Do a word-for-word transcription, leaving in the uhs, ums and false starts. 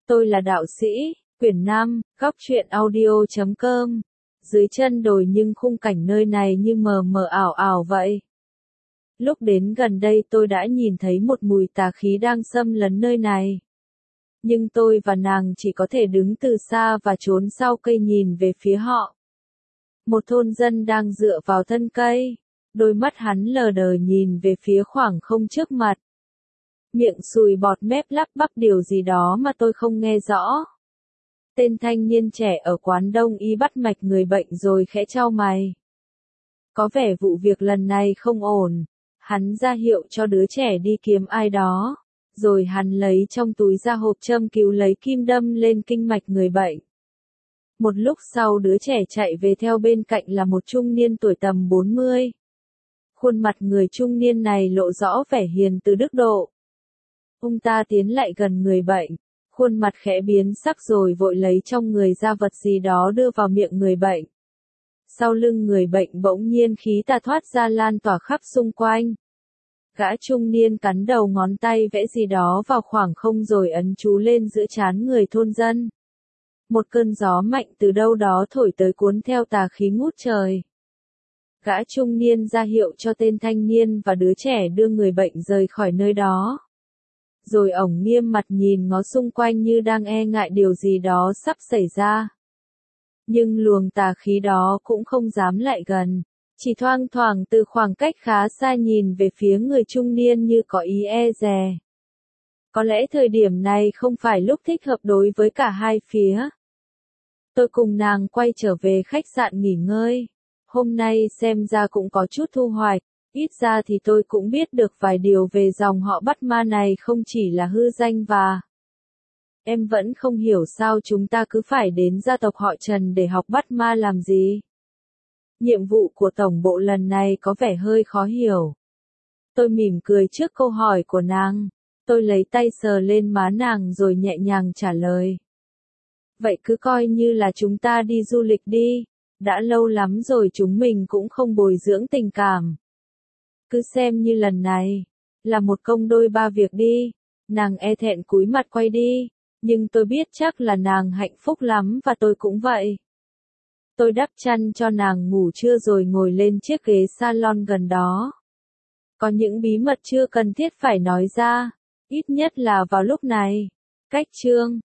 Tôi là đạo sĩ, quyển năm, góc truyện audio chấm com. Dưới chân đồi nhưng khung cảnh nơi này như mờ mờ ảo ảo vậy. Lúc đến gần đây tôi đã nhìn thấy một mùi tà khí đang xâm lấn nơi này. Nhưng tôi và nàng chỉ có thể đứng từ xa và trốn sau cây nhìn về phía họ. Một thôn dân đang dựa vào thân cây, đôi mắt hắn lờ đờ nhìn về phía khoảng không trước mặt. Miệng sùi bọt mép lắp bắp điều gì đó mà tôi không nghe rõ. Tên thanh niên trẻ ở quán đông y bắt mạch người bệnh rồi khẽ chau mày. Có vẻ vụ việc lần này không ổn. Hắn ra hiệu cho đứa trẻ đi kiếm ai đó. Rồi hắn lấy trong túi ra hộp châm cứu lấy kim đâm lên kinh mạch người bệnh. Một lúc sau đứa trẻ chạy về theo bên cạnh là một trung niên tuổi tầm bốn mươi. Khuôn mặt người trung niên này lộ rõ vẻ hiền từ đức độ. Ông ta tiến lại gần người bệnh, khuôn mặt khẽ biến sắc rồi vội lấy trong người ra vật gì đó đưa vào miệng người bệnh. Sau lưng người bệnh bỗng nhiên khí tà thoát ra lan tỏa khắp xung quanh. Gã trung niên cắn đầu ngón tay vẽ gì đó vào khoảng không rồi ấn chú lên giữa trán người thôn dân. Một cơn gió mạnh từ đâu đó thổi tới cuốn theo tà khí ngút trời. Gã trung niên ra hiệu cho tên thanh niên và đứa trẻ đưa người bệnh rời khỏi nơi đó. Rồi ổng nghiêm mặt nhìn ngó xung quanh như đang e ngại điều gì đó sắp xảy ra. Nhưng luồng tà khí đó cũng không dám lại gần, chỉ thoang thoảng từ khoảng cách khá xa nhìn về phía người trung niên như có ý e dè. Có lẽ thời điểm này không phải lúc thích hợp đối với cả hai phía. Tôi cùng nàng quay trở về khách sạn nghỉ ngơi. Hôm nay xem ra cũng có chút thu hoạch. Ít ra thì tôi cũng biết được vài điều về dòng họ bắt ma này không chỉ là hư danh và... Em vẫn không hiểu sao chúng ta cứ phải đến gia tộc họ Trần để học bắt ma làm gì. Nhiệm vụ của tổng bộ lần này có vẻ hơi khó hiểu. Tôi mỉm cười trước câu hỏi của nàng. Tôi lấy tay sờ lên má nàng rồi nhẹ nhàng trả lời. Vậy cứ coi như là chúng ta đi du lịch đi. Đã lâu lắm rồi chúng mình cũng không bồi dưỡng tình cảm. Cứ xem như lần này, là một công đôi ba việc đi. Nàng e thẹn cúi mặt quay đi, nhưng tôi biết chắc là nàng hạnh phúc lắm và tôi cũng vậy. Tôi đắp chăn cho nàng ngủ trưa rồi ngồi lên chiếc ghế salon gần đó. Có những bí mật chưa cần thiết phải nói ra, ít nhất là vào lúc này. Cách chương